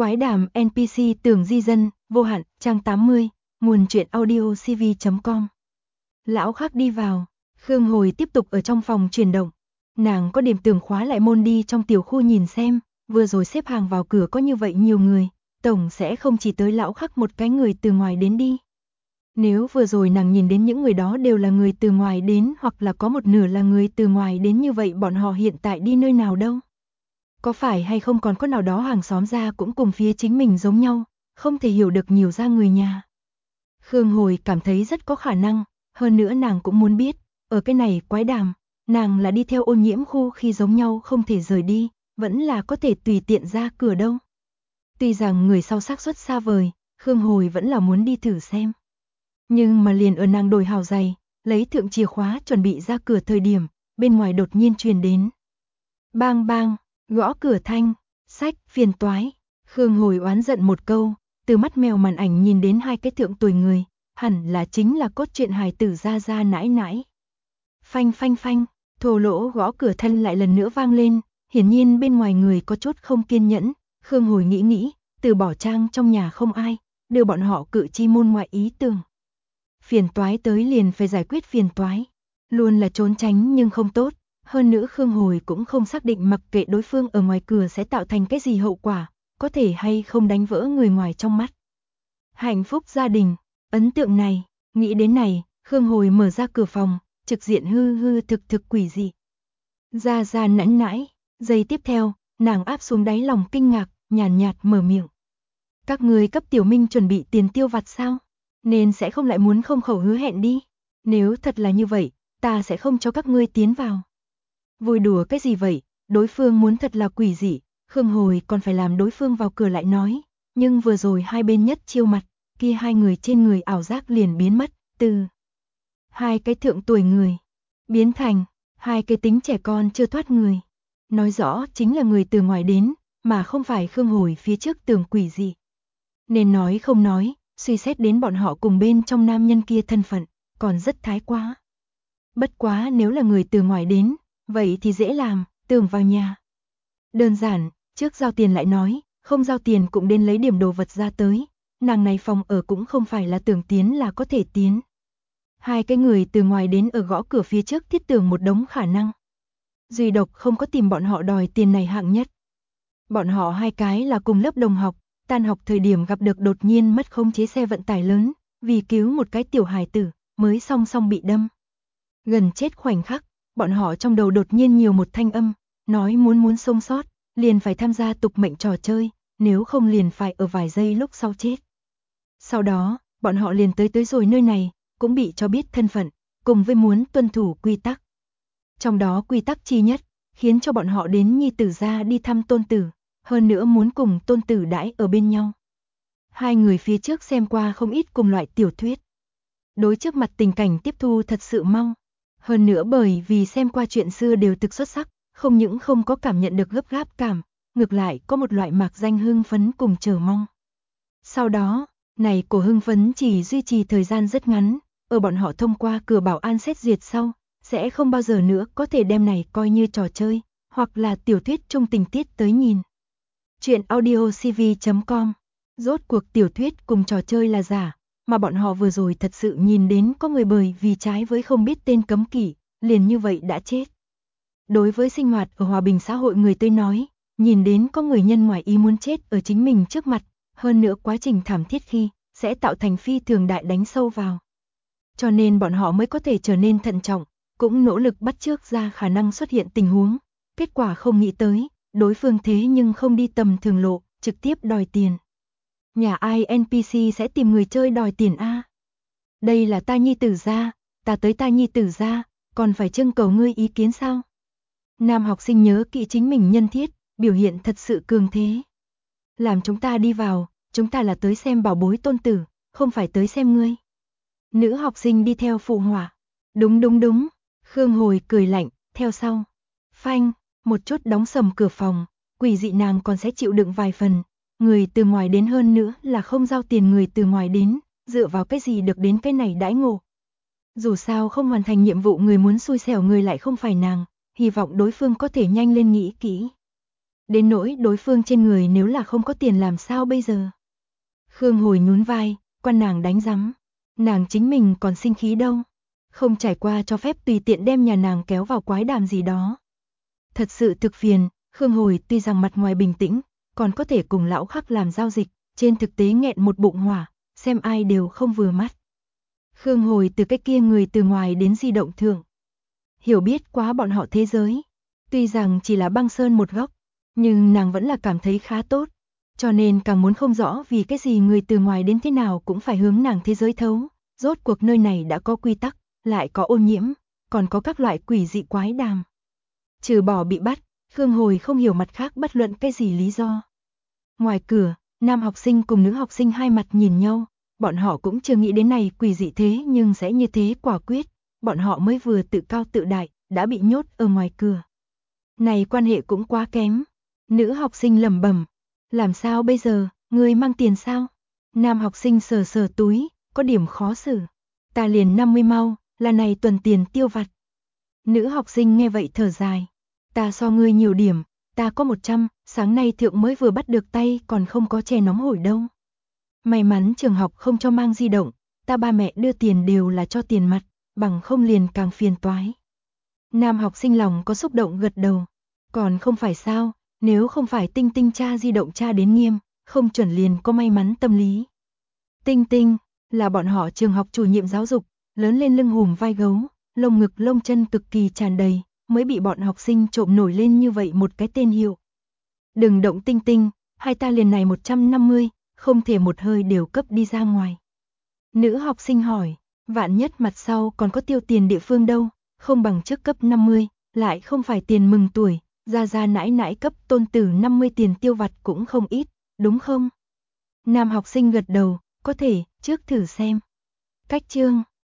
Quái đàm NPC tưởng di dân, vô hạn, trang 80, nguồn truyện audio cv.com. Lão Khắc đi vào, Khương Hồi tiếp tục ở trong phòng chuyển động. Nàng có điểm tưởng khóa lại môn đi trong tiểu khu nhìn xem, vừa rồi xếp hàng vào cửa có như vậy nhiều người, tổng sẽ không chỉ tới Lão Khắc một cái người từ ngoài đến đi. Nếu vừa rồi nàng nhìn đến những người đó đều là người từ ngoài đến hoặc là có một nửa là người từ ngoài đến như vậy bọn họ hiện tại đi nơi nào đâu? Có phải hay không còn có nào đó hàng xóm ra cũng cùng phía chính mình giống nhau, không thể hiểu được nhiều ra người nhà. Khương Hồi cảm thấy rất có khả năng, hơn nữa nàng cũng muốn biết, ở cái này quái đàm, nàng là đi theo ô nhiễm khu khi giống nhau không thể rời đi, vẫn là có thể tùy tiện ra cửa đâu. Tuy rằng người sau xác suất xa vời, Khương Hồi vẫn là muốn đi thử xem. Nhưng mà liền ở nàng đổi hào giày, lấy thượng chìa khóa chuẩn bị ra cửa thời điểm, bên ngoài đột nhiên truyền đến. Bang bang, gõ cửa thanh, sách, phiền toái. Khương Hồi oán giận một câu, từ mắt mèo màn ảnh nhìn đến hai cái thượng tuổi người, hẳn là chính là cốt truyện hài tử ra ra nãi nãi. Phanh phanh phanh, thô lỗ gõ cửa thanh lại lần nữa vang lên, hiển nhiên bên ngoài người có chút không kiên nhẫn. Khương Hồi nghĩ, từ bỏ trang trong nhà không ai, đưa bọn họ cự chi môn ngoại ý tưởng. Phiền toái tới liền phải giải quyết phiền toái, luôn là trốn tránh nhưng không tốt. Hơn nữa Khương Hồi cũng không xác định mặc kệ đối phương ở ngoài cửa sẽ tạo thành cái gì hậu quả, có thể hay không đánh vỡ người ngoài trong mắt. Hạnh phúc gia đình, ấn tượng này, nghĩ đến này, Khương Hồi mở ra cửa phòng, trực diện hư hư thực thực quỷ dị. Ra ra nãnh nãi, giây tiếp theo, nàng áp xuống đáy lòng kinh ngạc, nhàn nhạt mở miệng. Các người cấp Tiểu Minh chuẩn bị tiền tiêu vặt sao? Nên sẽ không lại muốn không khẩu hứa hẹn đi. Nếu thật là như vậy, ta sẽ không cho các ngươi tiến vào. Vui đùa cái gì vậy, đối phương muốn thật là quỷ dị, Khương Hồi còn phải làm đối phương vào cửa lại nói, nhưng vừa rồi hai bên nhất chiêu mặt, kia hai người trên người ảo giác liền biến mất, từ hai cái thượng tuổi người, biến thành hai cái tính trẻ con chưa thoát người. Nói rõ chính là người từ ngoài đến, mà không phải Khương Hồi phía trước tưởng quỷ dị. Nên nói không nói, suy xét đến bọn họ cùng bên trong nam nhân kia thân phận, còn rất thái quá. Bất quá nếu là người từ ngoài đến, vậy thì dễ làm, tưởng vào nhà. Đơn giản, trước giao tiền lại nói, không giao tiền cũng đến lấy điểm đồ vật ra tới, nàng này phòng ở cũng không phải là tưởng tiến là có thể tiến. Hai cái người từ ngoài đến ở gõ cửa phía trước thiết tưởng một đống khả năng. Duy độc không có tìm bọn họ đòi tiền này hạng nhất. Bọn họ hai cái là cùng lớp đồng học, tan học thời điểm gặp được đột nhiên mất khống chế xe vận tải lớn, vì cứu một cái tiểu hài tử, mới song song bị đâm. Gần chết khoảnh khắc, bọn họ trong đầu đột nhiên nhiều một thanh âm, nói muốn sống sót, liền phải tham gia tục mệnh trò chơi, nếu không liền phải ở vài giây lúc sau chết. Sau đó, bọn họ liền tới rồi nơi này, cũng bị cho biết thân phận, cùng với muốn tuân thủ quy tắc. Trong đó quy tắc chi nhất, khiến cho bọn họ đến nhi tử gia đi thăm tôn tử, hơn nữa muốn cùng tôn tử đãi ở bên nhau. Hai người phía trước xem qua không ít cùng loại tiểu thuyết. Đối trước mặt tình cảnh tiếp thu thật sự mau. Hơn nữa bởi vì xem qua chuyện xưa đều thực xuất sắc, không những không có cảm nhận được gấp gáp cảm, ngược lại có một loại mạc danh hưng phấn cùng chờ mong. Sau đó, này cổ hưng phấn chỉ duy trì thời gian rất ngắn, ở bọn họ thông qua cửa bảo an xét duyệt sau, sẽ không bao giờ nữa có thể đem này coi như trò chơi, hoặc là tiểu thuyết chung tình tiết tới nhìn. Chuyện audio cv.com. Rốt cuộc tiểu thuyết cùng trò chơi là giả, mà bọn họ vừa rồi thật sự nhìn đến có người bởi vì trái với không biết tên cấm kỵ, liền như vậy đã chết. Đối với sinh hoạt ở hòa bình xã hội người tới nói, nhìn đến có người nhân ngoài ý muốn chết ở chính mình trước mặt, hơn nữa quá trình thảm thiết khi, sẽ tạo thành phi thường đại đánh sâu vào. Cho nên bọn họ mới có thể trở nên thận trọng, cũng nỗ lực bắt chước ra khả năng xuất hiện tình huống. Kết quả không nghĩ tới, đối phương thế nhưng không đi tầm thường lộ, trực tiếp đòi tiền. Nhà ai NPC sẽ tìm người chơi đòi tiền a? Đây là ta nhi tử gia, ta tới ta nhi tử gia, còn phải trưng cầu ngươi ý kiến sao? Nam học sinh nhớ kỹ chính mình nhân thiết, biểu hiện thật sự cường thế. Làm chúng ta đi vào, chúng ta là tới xem bảo bối tôn tử, không phải tới xem ngươi. Nữ học sinh đi theo phụ họa. Đúng. Khương Hồi cười lạnh, theo sau. Phanh, một chút đóng sầm cửa phòng, quỷ dị nàng còn sẽ chịu đựng vài phần. Người từ ngoài đến hơn nữa là không giao tiền người từ ngoài đến, dựa vào cái gì được đến cái này đãi ngộ. Dù sao không hoàn thành nhiệm vụ người muốn xui xẻo người lại không phải nàng, hy vọng đối phương có thể nhanh lên nghĩ kỹ. Đến nỗi đối phương trên người nếu là không có tiền làm sao bây giờ? Khương Hồi nhún vai, quan nàng đánh rắm. Nàng chính mình còn sinh khí đâu. Không trải qua cho phép tùy tiện đem nhà nàng kéo vào quái đàm gì đó. Thật sự thực phiền, Khương Hồi tuy rằng mặt ngoài bình tĩnh, còn có thể cùng lão Khắc làm giao dịch, trên thực tế nghẹn một bụng hỏa, xem ai đều không vừa mắt. Khương Hồi từ cái kia người từ ngoài đến di động thượng. Hiểu biết quá bọn họ thế giới. Tuy rằng chỉ là băng sơn một góc, nhưng nàng vẫn là cảm thấy khá tốt. Cho nên càng muốn không rõ vì cái gì người từ ngoài đến thế nào cũng phải hướng nàng thế giới thấu. Rốt cuộc nơi này đã có quy tắc, lại có ô nhiễm, còn có các loại quỷ dị quái đàm. Trừ bỏ bị bắt, Khương Hồi không hiểu mặt khác bất luận cái gì lý do. Ngoài cửa, nam học sinh cùng nữ học sinh hai mặt nhìn nhau, bọn họ cũng chưa nghĩ đến này quỷ dị thế nhưng sẽ như thế quả quyết, bọn họ mới vừa tự cao tự đại, đã bị nhốt ở ngoài cửa. Này quan hệ cũng quá kém. Nữ học sinh lẩm bẩm, làm sao bây giờ, ngươi mang tiền sao? Nam học sinh sờ sờ túi, có điểm khó xử. Ta liền 50 mau, là này tuần tiền tiêu vặt. Nữ học sinh nghe vậy thở dài, ta so ngươi nhiều điểm, ta có 100, sáng nay thượng mới vừa bắt được tay còn không có chè nóng hổi đâu. May mắn trường học không cho mang di động, ta ba mẹ đưa tiền đều là cho tiền mặt, bằng không liền càng phiền toái. Nam học sinh lòng có xúc động gật đầu, còn không phải sao, nếu không phải Tinh Tinh tra di động tra đến nghiêm, không chuẩn liền có may mắn tâm lý. Tinh Tinh là bọn họ trường học chủ nhiệm giáo dục, lớn lên lưng hùm vai gấu, lông ngực lông chân cực kỳ tràn đầy, mới bị bọn học sinh trộm nổi lên như vậy một cái tên hiệu. Đừng động Tinh Tinh, hai ta liền này 150, không thể một hơi đều cấp đi ra ngoài. Nữ học sinh hỏi, vạn nhất mặt sau còn có tiêu tiền địa phương đâu, không bằng trước cấp 50, lại không phải tiền mừng tuổi, ra nãi nãi cấp tôn tử 50 tiền tiêu vặt cũng không ít, đúng không? Nam học sinh gật đầu, có thể, trước thử xem. Cách chương